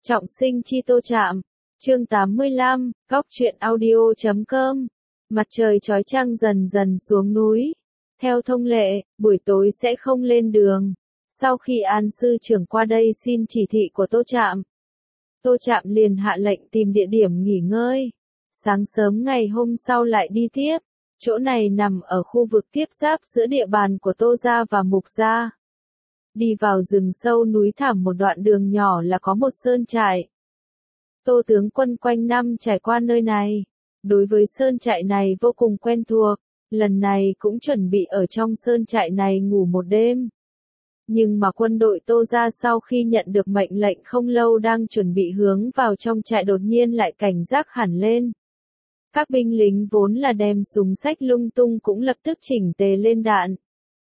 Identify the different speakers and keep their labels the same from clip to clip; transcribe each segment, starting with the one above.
Speaker 1: Trọng sinh chi Tô Trạm, chương 85, góc truyện audio.com. Mặt trời chói chang dần dần xuống núi. Theo thông lệ, buổi tối sẽ không lên đường. Sau khi An sư trưởng qua đây xin chỉ thị của Tô Trạm liền hạ lệnh tìm địa điểm nghỉ ngơi. Sáng sớm ngày hôm sau lại đi tiếp. Chỗ này nằm ở khu vực tiếp giáp giữa địa bàn của Tô gia và Mục gia. Đi vào rừng sâu núi thẳm một đoạn đường nhỏ là có một sơn trại. Tô tướng quân quanh năm trải qua nơi này, đối với sơn trại này vô cùng quen thuộc, lần này cũng chuẩn bị ở trong sơn trại này ngủ một đêm. Nhưng mà quân đội Tô gia sau khi nhận được mệnh lệnh không lâu đang chuẩn bị hướng vào trong trại đột nhiên lại cảnh giác hẳn lên. Các binh lính vốn là đem súng xách lung tung cũng lập tức chỉnh tề lên đạn.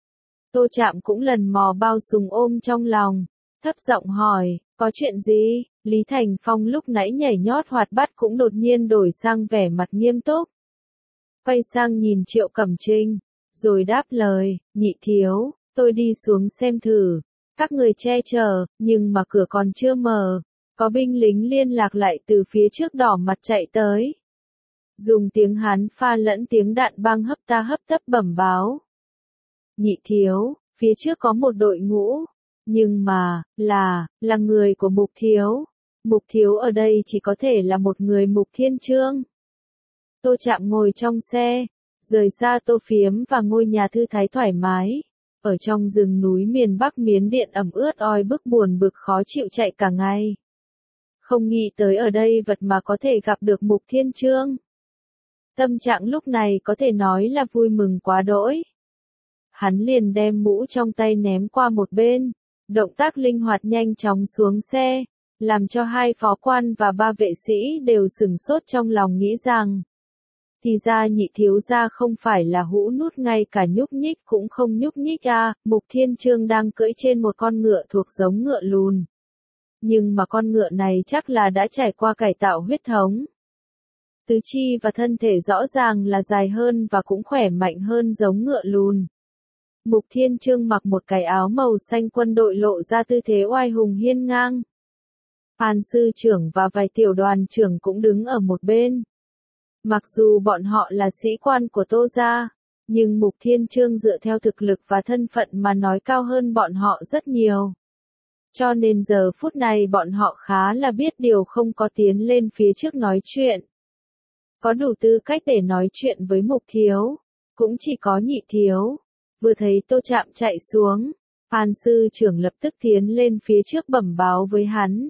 Speaker 1: Tô Trạm cũng lần mò bao súng ôm trong lòng, thấp giọng hỏi, có chuyện gì? Lý Thành Phong lúc nãy nhảy nhót hoạt bát cũng đột nhiên đổi sang vẻ mặt nghiêm túc. Quay sang nhìn Triệu Cẩm Trinh, rồi đáp lời, nhị thiếu, tôi đi xuống xem thử. Các người che chở, nhưng mà cửa còn chưa mở. Có binh lính liên lạc lại từ phía trước đỏ mặt chạy tới. Dùng tiếng Hán pha lẫn tiếng đạn băng hấp tấp bẩm báo. Nhị thiếu, phía trước có một đội ngũ, nhưng mà, là người của Mục thiếu. Mục thiếu ở đây chỉ có thể là một người Mục Thiên Chương. Tô Trạm ngồi trong xe, rời xa Tô Phiếm và ngôi nhà thư thái thoải mái. Ở trong rừng núi miền Bắc Miến Điện ẩm ướt oi bức buồn bực khó chịu chạy cả ngày. Không nghĩ tới ở đây vật mà có thể gặp được Mục Thiên Chương. Tâm trạng lúc này có thể nói là vui mừng quá đỗi. Hắn liền đem mũ trong tay ném qua một bên, động tác linh hoạt nhanh chóng xuống xe, làm cho hai phó quan và ba vệ sĩ đều sửng sốt trong lòng nghĩ rằng, thì ra nhị thiếu gia không phải là hũ nút ngay cả nhúc nhích cũng không nhúc nhích à. Mục Thiên Chương đang cưỡi trên một con ngựa thuộc giống ngựa lùn. Nhưng mà con ngựa này chắc là đã trải qua cải tạo huyết thống. Tứ chi và thân thể rõ ràng là dài hơn và cũng khỏe mạnh hơn giống ngựa lùn. Mục Thiên Chương mặc một cái áo màu xanh quân đội lộ ra tư thế oai hùng hiên ngang. An sư trưởng và vài tiểu đoàn trưởng cũng đứng ở một bên. Mặc dù bọn họ là sĩ quan của Tô gia, nhưng Mục Thiên Chương dựa theo thực lực và thân phận mà nói cao hơn bọn họ rất nhiều. Cho nên giờ phút này bọn họ khá là biết điều không có tiến lên phía trước nói chuyện. Có đủ tư cách để nói chuyện với Mục thiếu, cũng chỉ có nhị thiếu. Vừa thấy Tô Trạm chạy xuống, An sư trưởng lập tức tiến lên phía trước bẩm báo với hắn.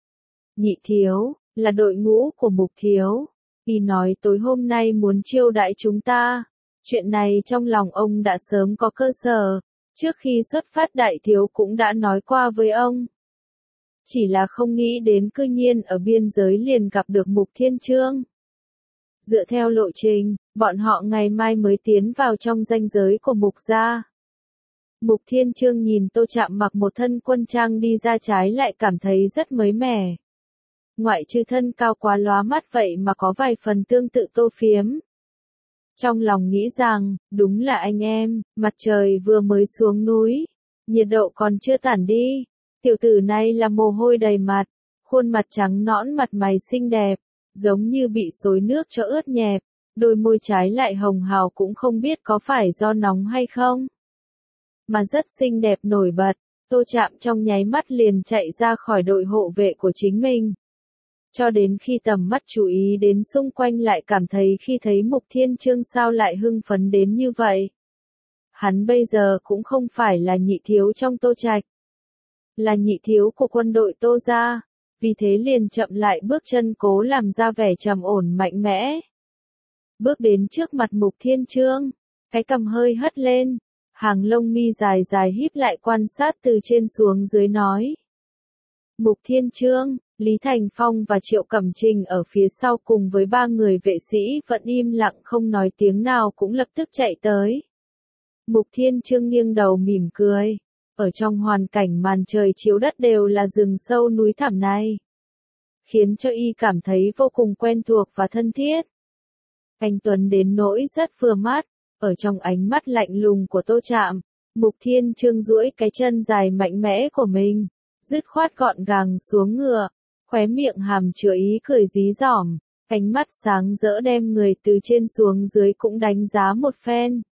Speaker 1: Nhị thiếu, là đội ngũ của Mục thiếu. Y nói tối hôm nay muốn chiêu đãi chúng ta. Chuyện này trong lòng ông đã sớm có cơ sở. Trước khi xuất phát đại thiếu cũng đã nói qua với ông. Chỉ là không nghĩ đến cư nhiên ở biên giới liền gặp được Mục Thiên Chương. Dựa theo lộ trình, bọn họ ngày mai mới tiến vào trong ranh giới của Mục gia. Mục Thiên Chương nhìn Tô Trạm mặc một thân quân trang đi ra trái lại cảm thấy rất mới mẻ. Ngoại trừ thân cao quá lóa mắt vậy mà có vài phần tương tự Tô Phiếm. Trong lòng nghĩ rằng, đúng là anh em, mặt trời vừa mới xuống núi, nhiệt độ còn chưa tản đi. Tiểu tử này là mồ hôi đầy mặt, khuôn mặt trắng nõn mặt mày xinh đẹp, giống như bị xối nước cho ướt nhẹp, đôi môi trái lại hồng hào cũng không biết có phải do nóng hay không. Mà rất xinh đẹp nổi bật, Tô Trạm trong nháy mắt liền chạy ra khỏi đội hộ vệ của chính mình. Cho đến khi tầm mắt chú ý đến xung quanh lại cảm thấy khi thấy Mục Thiên Chương sao lại hưng phấn đến như vậy. Hắn bây giờ cũng không phải là nhị thiếu trong Tô Trạch, là nhị thiếu của quân đội Tô gia, vì thế liền chậm lại bước chân cố làm ra vẻ trầm ổn mạnh mẽ. Bước đến trước mặt Mục Thiên Chương, cái cằm hơi hất lên, hàng lông mi dài dài híp lại quan sát từ trên xuống dưới nói. Mục Thiên Chương, Lý Thành Phong và Triệu Cẩm Trinh ở phía sau cùng với ba người vệ sĩ vẫn im lặng không nói tiếng nào cũng lập tức chạy tới. Mục Thiên Chương nghiêng đầu mỉm cười. Ở trong hoàn cảnh màn trời chiếu đất đều là rừng sâu núi thẳm này, khiến cho y cảm thấy vô cùng quen thuộc và thân thiết. Anh tuấn đến nỗi rất vừa mắt, ở trong ánh mắt lạnh lùng của Tô Trạm, Mục Thiên Chương duỗi cái chân dài mạnh mẽ của mình, dứt khoát gọn gàng xuống ngựa, khóe miệng hàm chứa ý cười dí dỏm, ánh mắt sáng rỡ đem người từ trên xuống dưới cũng đánh giá một phen.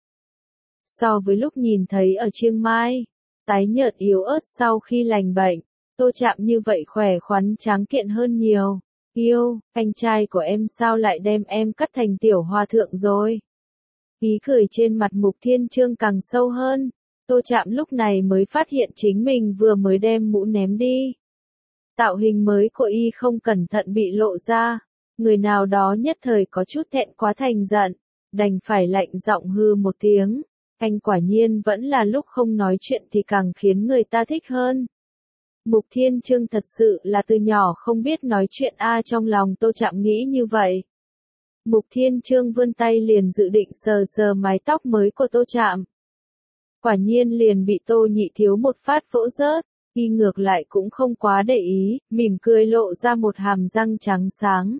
Speaker 1: So với lúc nhìn thấy ở Chiang Mai, tái nhợt yếu ớt sau khi lành bệnh, Tô Trạm như vậy khỏe khoắn tráng kiện hơn nhiều. Yêu, anh trai của em sao lại đem em cắt thành tiểu hòa thượng rồi? Ý cười trên mặt Mục Thiên Chương càng sâu hơn. Tô Trạm lúc này mới phát hiện chính mình vừa mới đem mũ ném đi. Tạo hình mới của y không cẩn thận bị lộ ra. Người nào đó nhất thời có chút thẹn quá thành giận, đành phải lạnh giọng hư một tiếng. Anh quả nhiên vẫn là lúc không nói chuyện thì càng khiến người ta thích hơn. Mục Thiên Chương thật sự là từ nhỏ không biết nói chuyện trong lòng Tô Trạm nghĩ như vậy. Mục Thiên Chương vươn tay liền dự định sờ sờ mái tóc mới của Tô Trạm. Quả nhiên liền bị Tô Nhị Thiếu một phát vỗ rớt, y ngược lại cũng không quá để ý, mỉm cười lộ ra một hàm răng trắng sáng.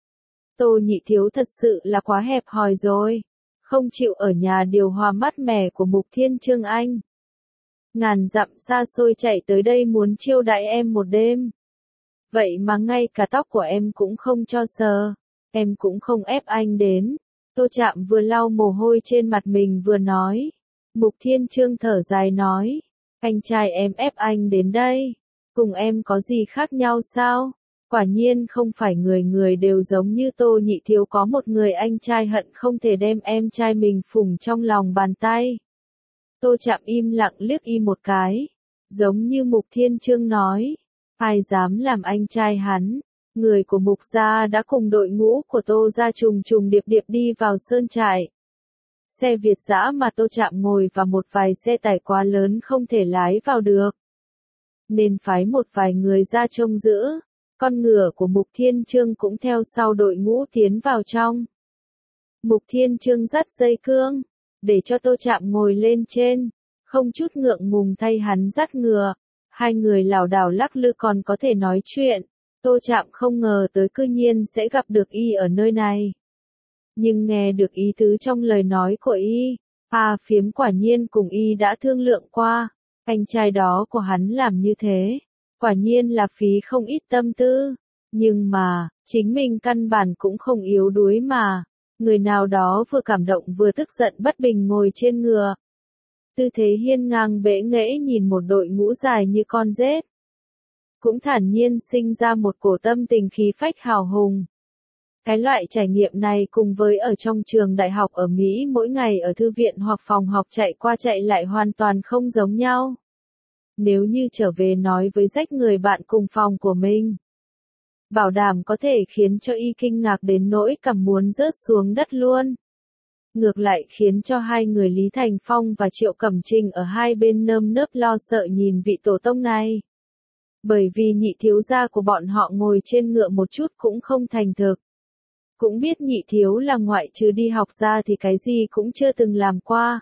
Speaker 1: Tô Nhị Thiếu thật sự là quá hẹp hòi rồi, không chịu ở nhà điều hòa mát mẻ của Mục Thiên Chương anh. Ngàn dặm xa xôi chạy tới đây muốn chiêu đãi em một đêm. Vậy mà ngay cả tóc của em cũng không cho sờ, em cũng không ép anh đến. Tô Trạm vừa lau mồ hôi trên mặt mình vừa nói. Mục Thiên Chương thở dài nói, anh trai em ép anh đến đây, cùng em có gì khác nhau sao? Quả nhiên không phải người người đều giống như Tô Nhị Thiếu có một người anh trai hận không thể đem em trai mình phủng trong lòng bàn tay. Tô Trạm im lặng liếc y một cái, giống như Mục Thiên Chương nói, ai dám làm anh trai hắn. Người của Mục gia đã cùng đội ngũ của Tô gia trùng trùng điệp điệp đi vào sơn trại. Xe Việt dã mà Tô Trạm ngồi và một vài xe tải quá lớn không thể lái vào được, nên phái một vài người ra trông giữ. Con ngựa của Mục Thiên Chương cũng theo sau đội ngũ tiến vào trong. Mục Thiên Chương dắt dây cương, để cho Tô Trạm ngồi lên trên, không chút ngượng ngùng thay hắn dắt ngựa. Hai người lảo đảo lắc lư còn có thể nói chuyện. Tô Trạm không ngờ tới cư nhiên sẽ gặp được y ở nơi này. Nhưng nghe được ý tứ trong lời nói của y, Phiếm quả nhiên cùng y đã thương lượng qua. Anh trai đó của hắn làm như thế, quả nhiên là phí không ít tâm tư. Nhưng mà, chính mình căn bản cũng không yếu đuối mà. Người nào đó vừa cảm động vừa tức giận bất bình ngồi trên ngựa. Tư thế hiên ngang bệ nghễ nhìn một đội ngũ dài như con rết. Cũng thản nhiên sinh ra một cổ tâm tình khí phách hào hùng. Cái loại trải nghiệm này cùng với ở trong trường đại học ở Mỹ mỗi ngày ở thư viện hoặc phòng học chạy qua chạy lại hoàn toàn không giống nhau. Nếu như trở về nói với rách người bạn cùng phòng của mình, bảo đảm có thể khiến cho y kinh ngạc đến nỗi cảm muốn rớt xuống đất luôn. Ngược lại khiến cho hai người Lý Thành Phong và Triệu Cẩm Trình ở hai bên nơm nớp lo sợ nhìn vị tổ tông này. Bởi vì nhị thiếu gia của bọn họ ngồi trên ngựa một chút cũng không thành thực. Cũng biết nhị thiếu là ngoại trừ đi học ra thì cái gì cũng chưa từng làm qua.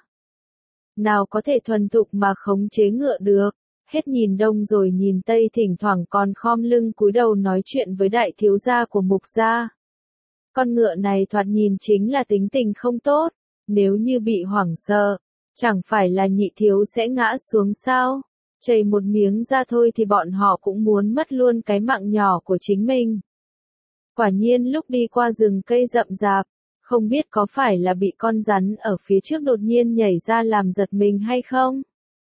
Speaker 1: Nào có thể thuần thục mà khống chế ngựa được, hết nhìn đông rồi nhìn tây thỉnh thoảng còn khom lưng cúi đầu nói chuyện với đại thiếu gia của Mục gia. Con ngựa này thoạt nhìn chính là tính tình không tốt, nếu như bị hoảng sợ, chẳng phải là nhị thiếu sẽ ngã xuống sao? Chảy một miếng ra thôi thì bọn họ cũng muốn mất luôn cái mạng nhỏ của chính mình. Quả nhiên lúc đi qua rừng cây rậm rạp, không biết có phải là bị con rắn ở phía trước đột nhiên nhảy ra làm giật mình hay không?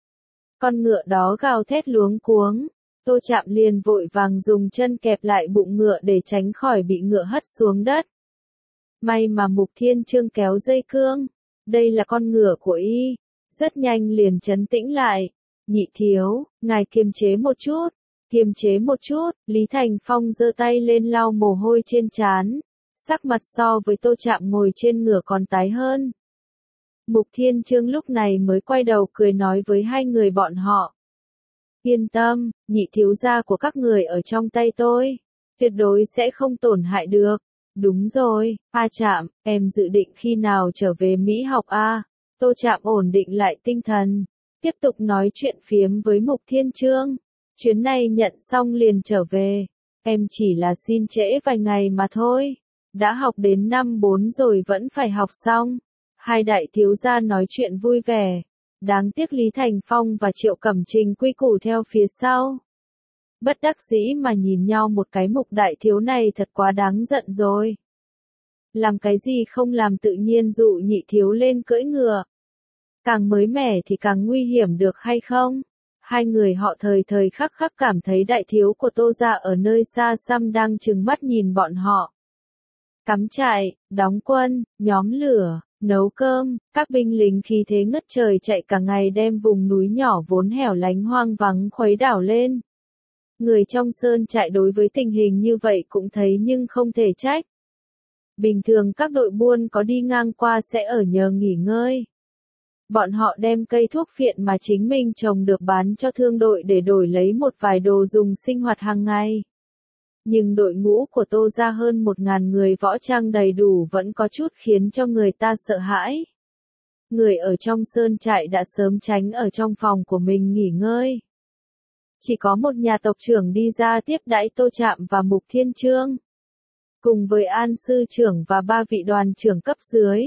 Speaker 1: Con ngựa đó gào thét luống cuống, Tô Trạm liền vội vàng dùng chân kẹp lại bụng ngựa để tránh khỏi bị ngựa hất xuống đất. May mà Mục Thiên Chương kéo dây cương, đây là con ngựa của y, rất nhanh liền trấn tĩnh lại. Nhị thiếu, ngài kiềm chế một chút. Kiềm chế một chút, Lý Thành Phong giơ tay lên lau mồ hôi trên trán, sắc mặt so với Tô Trạm ngồi trên ngựa còn tái hơn. Mục Thiên Chương lúc này mới quay đầu cười nói với hai người bọn họ. Yên tâm, nhị thiếu gia của các người ở trong tay tôi, tuyệt đối sẽ không tổn hại được. Đúng rồi, Trạm, em dự định khi nào trở về Mỹ học a? Tô Trạm ổn định lại tinh thần, tiếp tục nói chuyện phiếm với Mục Thiên Chương. Chuyến này nhận xong liền trở về, em chỉ là xin trễ vài ngày mà thôi, đã học đến năm 4 rồi vẫn phải học xong. Hai đại thiếu gia nói chuyện vui vẻ, đáng tiếc Lý Thành Phong và Triệu Cẩm Trình quy củ theo phía sau. Bất đắc dĩ mà nhìn nhau một cái, Mục đại thiếu này thật quá đáng giận rồi. Làm cái gì không làm, tự nhiên dụ Nhị thiếu lên cưỡi ngựa. Càng mới mẻ thì càng nguy hiểm được hay không? Hai người họ thời thời khắc khắc cảm thấy đại thiếu của Tô gia ở nơi xa xăm đang trừng mắt nhìn bọn họ. Cắm trại, đóng quân, nhóm lửa, nấu cơm, các binh lính khí thế ngất trời chạy cả ngày đem vùng núi nhỏ vốn hẻo lánh hoang vắng khuấy đảo lên. Người trong sơn trại đối với tình hình như vậy cũng thấy nhưng không thể trách. Bình thường các đội buôn có đi ngang qua sẽ ở nhờ nghỉ ngơi. Bọn họ đem cây thuốc phiện mà chính mình trồng được bán cho thương đội để đổi lấy một vài đồ dùng sinh hoạt hàng ngày. Nhưng đội ngũ của Tô gia hơn 1.000 người võ trang đầy đủ vẫn có chút khiến cho người ta sợ hãi. Người ở trong sơn trại đã sớm tránh ở trong phòng của mình nghỉ ngơi. Chỉ có một nhà tộc trưởng đi ra tiếp đãi Tô Trạm và Mục Thiên Chương. Cùng với An sư trưởng và 3 vị đoàn trưởng cấp dưới.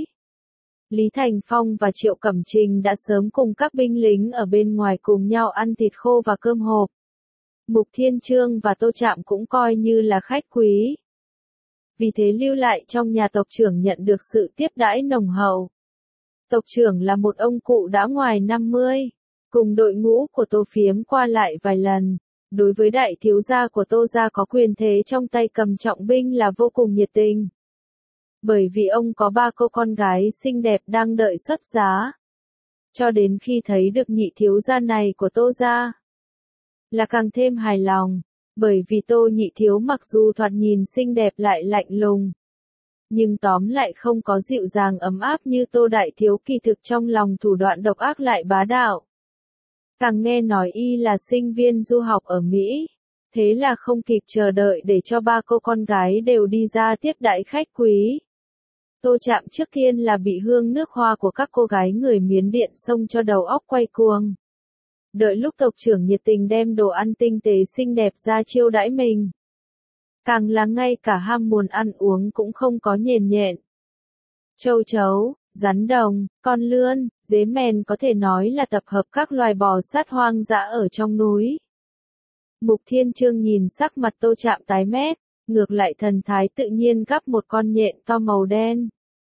Speaker 1: Lý Thành Phong và Triệu Cẩm Trình đã sớm cùng các binh lính ở bên ngoài cùng nhau ăn thịt khô và cơm hộp. Mục Thiên Chương và Tô Trạm cũng coi như là khách quý. Vì thế lưu lại trong nhà tộc trưởng nhận được sự tiếp đãi nồng hậu. Tộc trưởng là một ông cụ đã ngoài 50, cùng đội ngũ của Tô Phiếm qua lại vài lần. Đối với đại thiếu gia của Tô gia có quyền thế trong tay cầm trọng binh là vô cùng nhiệt tình. Bởi vì ông có 3 cô con gái xinh đẹp đang đợi xuất giá. Cho đến khi thấy được nhị thiếu gia này của Tô gia, là càng thêm hài lòng. Bởi vì Tô nhị thiếu mặc dù thoạt nhìn xinh đẹp lại lạnh lùng, nhưng tóm lại không có dịu dàng ấm áp như Tô đại thiếu, kỳ thực trong lòng thủ đoạn độc ác lại bá đạo. Càng nghe nói y là sinh viên du học ở Mỹ, thế là không kịp chờ đợi để cho 3 cô con gái đều đi ra tiếp đãi khách quý. Tô Trạm trước tiên là bị hương nước hoa của các cô gái người Miến Điện xông cho đầu óc quay cuồng. Đợi lúc tộc trưởng nhiệt tình đem đồ ăn tinh tế xinh đẹp ra chiêu đãi mình. Càng là ngay cả ham muốn ăn uống cũng không có nhền nhẹn. Châu chấu, rắn đồng, con lươn, dế mèn có thể nói là tập hợp các loài bò sát hoang dã ở trong núi. Mục Thiên Chương nhìn sắc mặt Tô Trạm tái mét, ngược lại thần thái tự nhiên gắp một con nhện to màu đen.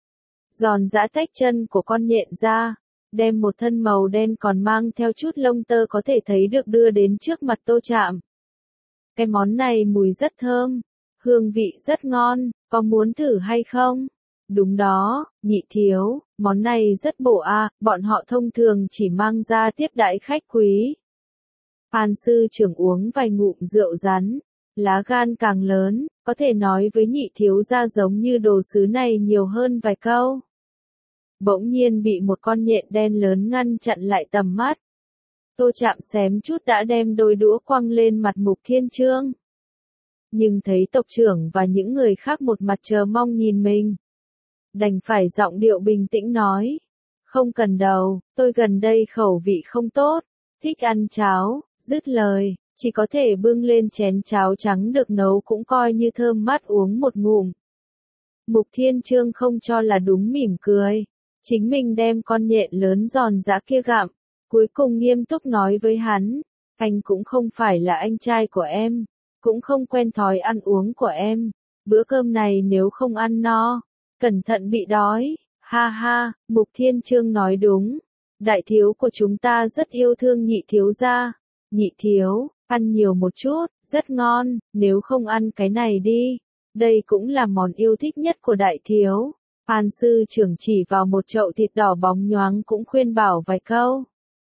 Speaker 1: Giòn giã tách chân của con nhện ra, đem một thân màu đen còn mang theo chút lông tơ có thể thấy được đưa đến trước mặt Tô Trạm. Cái món này mùi rất thơm, hương vị rất ngon, có muốn thử hay không? Đúng đó, nhị thiếu, món này rất bổ a, bọn họ thông thường chỉ mang ra tiếp đãi khách quý. An sư trưởng uống vài ngụm rượu rắn, lá gan càng lớn, có thể nói với nhị thiếu gia giống như đồ sứ này nhiều hơn vài câu. Bỗng nhiên bị một con nhện đen lớn ngăn chặn lại tầm mắt. Tô Trạm xém chút đã đem đôi đũa quăng lên mặt Mục Thiên Chương. Nhưng thấy tộc trưởng và những người khác một mặt chờ mong nhìn mình, đành phải giọng điệu bình tĩnh nói. Không cần đâu, tôi gần đây khẩu vị không tốt, thích ăn cháo, dứt lời, chỉ có thể bưng lên chén cháo trắng được nấu cũng coi như thơm mát uống một ngụm. Mục Thiên Chương không cho là đúng mỉm cười, chính mình đem con nhện lớn giòn giã kia gặm, cuối cùng nghiêm túc nói với hắn, anh cũng không phải là anh trai của em, cũng không quen thói ăn uống của em, bữa cơm này nếu không ăn no, cẩn thận bị đói, ha ha, Mục Thiên Chương nói đúng, đại thiếu của chúng ta rất yêu thương nhị thiếu gia, nhị thiếu, ăn nhiều một chút, rất ngon, nếu không ăn cái này đi, đây cũng là món yêu thích nhất của đại thiếu. An sư trưởng chỉ vào một chậu thịt đỏ bóng nhoáng cũng khuyên bảo vài câu.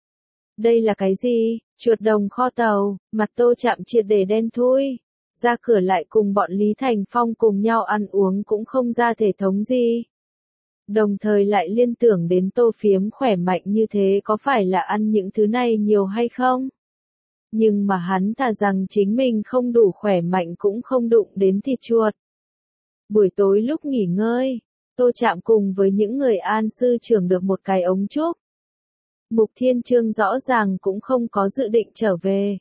Speaker 1: Đây là cái gì? Chuột đồng kho tàu, mặt Tô Trạm triệt để đen thui. Ra cửa lại cùng bọn Lý Thành Phong cùng nhau ăn uống cũng không ra thể thống gì. Đồng thời lại liên tưởng đến Tô Phiếm khỏe mạnh như thế có phải là ăn những thứ này nhiều hay không? Nhưng mà hắn thà rằng chính mình không đủ khỏe mạnh cũng không đụng đến thịt chuột. Buổi tối lúc nghỉ ngơi, Tô Trạm cùng với những người An sư trưởng được một cái ống trúc. Mục Thiên Chương rõ ràng cũng không có dự định trở về.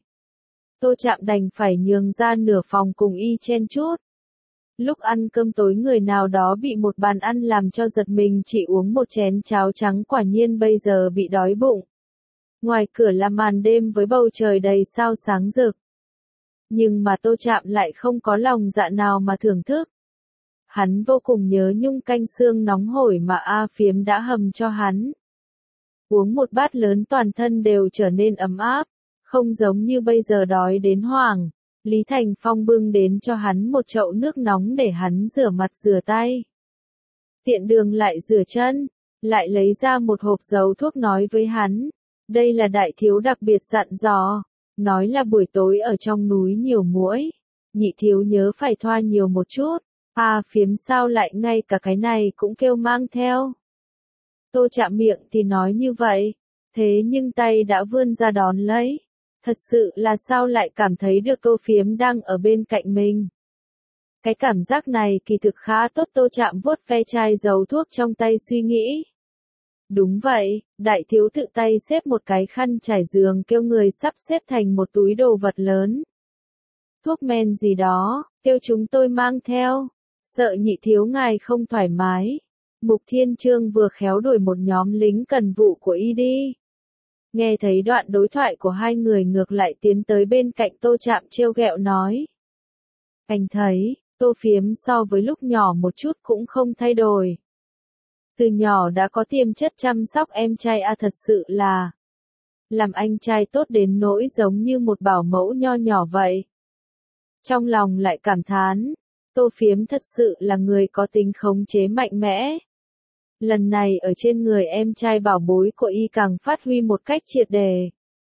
Speaker 1: Tô Trạm đành phải nhường ra nửa phòng cùng y chen chút. Lúc ăn cơm tối người nào đó bị một bàn ăn làm cho giật mình chỉ uống một chén cháo trắng quả nhiên bây giờ bị đói bụng. Ngoài cửa là màn đêm với bầu trời đầy sao sáng rực. Nhưng mà Tô Trạm lại không có lòng dạ nào mà thưởng thức. Hắn vô cùng nhớ nhung canh xương nóng hổi mà A Phiếm đã hầm cho hắn. Uống một bát lớn toàn thân đều trở nên ấm áp, không giống như bây giờ đói đến hoảng. Lý Thành Phong bưng đến cho hắn một chậu nước nóng để hắn rửa mặt rửa tay. Tiện đường lại rửa chân, lại lấy ra một hộp dấu thuốc nói với hắn. Đây là đại thiếu đặc biệt dặn dò, nói là buổi tối ở trong núi nhiều muỗi, nhị thiếu nhớ phải thoa nhiều một chút. A Phiếm sao lại ngay cả cái này cũng kêu mang theo. Tô Trạm miệng thì nói như vậy, thế nhưng tay đã vươn ra đón lấy. Thật sự là sao lại cảm thấy được Tô Phiếm đang ở bên cạnh mình. Cái cảm giác này kỳ thực khá tốt. Tô Trạm vuốt ve chai dầu thuốc trong tay suy nghĩ. Đúng vậy, đại thiếu tự tay xếp một cái khăn trải giường kêu người sắp xếp thành một túi đồ vật lớn. Thuốc men gì đó, kêu chúng tôi mang theo. Sợ nhị thiếu ngài không thoải mái. Mục Thiên Chương vừa khéo đuổi một nhóm lính cần vụ của y đi. Nghe thấy đoạn đối thoại của hai người ngược lại tiến tới bên cạnh Tô Trạm trêu ghẹo nói. Anh thấy, Tô Phiếm so với lúc nhỏ một chút cũng không thay đổi. Từ nhỏ đã có tiềm chất chăm sóc em trai thật sự là. Làm anh trai tốt đến nỗi giống như một bảo mẫu nho nhỏ vậy. Trong lòng lại cảm thán, Tô Phiếm thật sự là người có tính khống chế mạnh mẽ. Lần này ở trên người em trai bảo bối của y càng phát huy một cách triệt đề.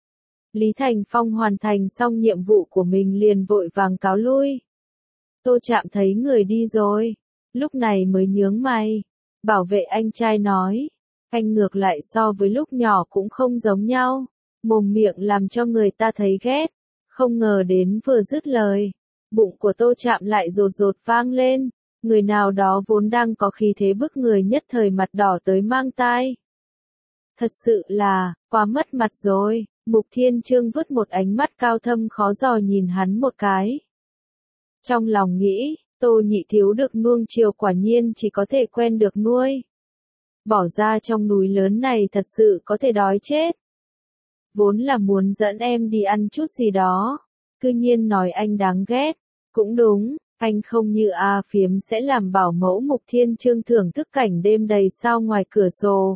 Speaker 1: Lý Thành Phong hoàn thành xong nhiệm vụ của mình liền vội vàng cáo lui. Tô Trạm thấy người đi rồi, lúc này mới nhướng mày. Bảo vệ anh trai nói, anh ngược lại so với lúc nhỏ cũng không giống nhau, mồm miệng làm cho người ta thấy ghét. Không ngờ đến vừa dứt lời, bụng của Tô Trạm lại rột rột vang lên. Người nào đó vốn đang có khí thế bức người nhất thời mặt đỏ tới mang tai. Thật sự là, quá mất mặt rồi. Mục Thiên Chương vứt một ánh mắt cao thâm khó dò nhìn hắn một cái. Trong lòng nghĩ, Tô nhị thiếu được nuông chiều quả nhiên chỉ có thể quen được nuôi. Bỏ ra trong núi lớn này thật sự có thể đói chết. Vốn là muốn dẫn em đi ăn chút gì đó. Cư nhiên nói anh đáng ghét. Cũng đúng, anh không như A Phiếm sẽ làm bảo mẫu. Mục Thiên Chương thưởng thức cảnh đêm đầy sao ngoài cửa sổ.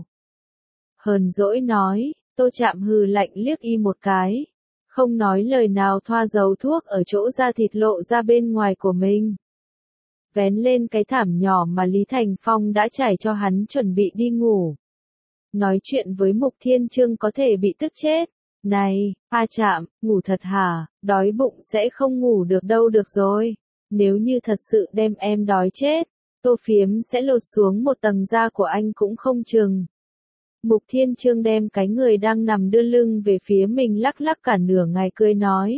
Speaker 1: Hờn dỗi nói, Tô Trạm hừ lạnh liếc y một cái. Không nói lời nào thoa dầu thuốc ở chỗ da thịt lộ ra bên ngoài của mình. Vén lên cái thảm nhỏ mà Lý Thành Phong đã trải cho hắn chuẩn bị đi ngủ. Nói chuyện với Mục Thiên Chương có thể bị tức chết. Này, A Trạm, ngủ thật hả, đói bụng sẽ không ngủ được đâu. Được rồi, nếu như thật sự đem em đói chết, Tô Phiếm sẽ lột xuống một tầng da của anh cũng không chừng. Mục Thiên Chương đem cái người đang nằm đưa lưng về phía mình lắc lắc cả nửa ngày cười nói.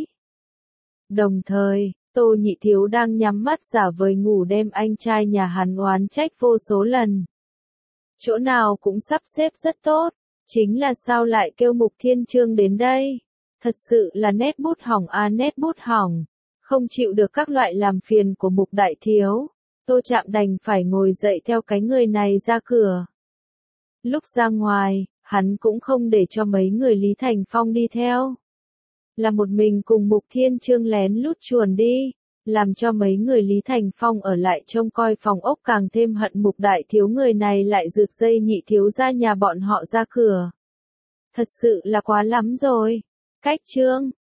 Speaker 1: Đồng thời, Tô nhị thiếu đang nhắm mắt giả vời ngủ đem anh trai nhà hắn oán trách vô số lần. Chỗ nào cũng sắp xếp rất tốt, chính là sao lại kêu Mục Thiên Chương đến đây. Thật sự là nét bút hỏng nét bút hỏng. Không chịu được các loại làm phiền của Mục đại thiếu. Tô Trạm đành phải ngồi dậy theo cái người này ra cửa. Lúc ra ngoài, hắn cũng không để cho mấy người Lý Thành Phong đi theo. Là một mình cùng Mục Thiên Chương lén lút chuồn đi, làm cho mấy người Lý Thành Phong ở lại trông coi phòng ốc càng thêm hận Mục đại thiếu. Người này lại rượt dây nhị thiếu ra nhà bọn họ ra cửa. Thật sự là quá lắm rồi. Cách chương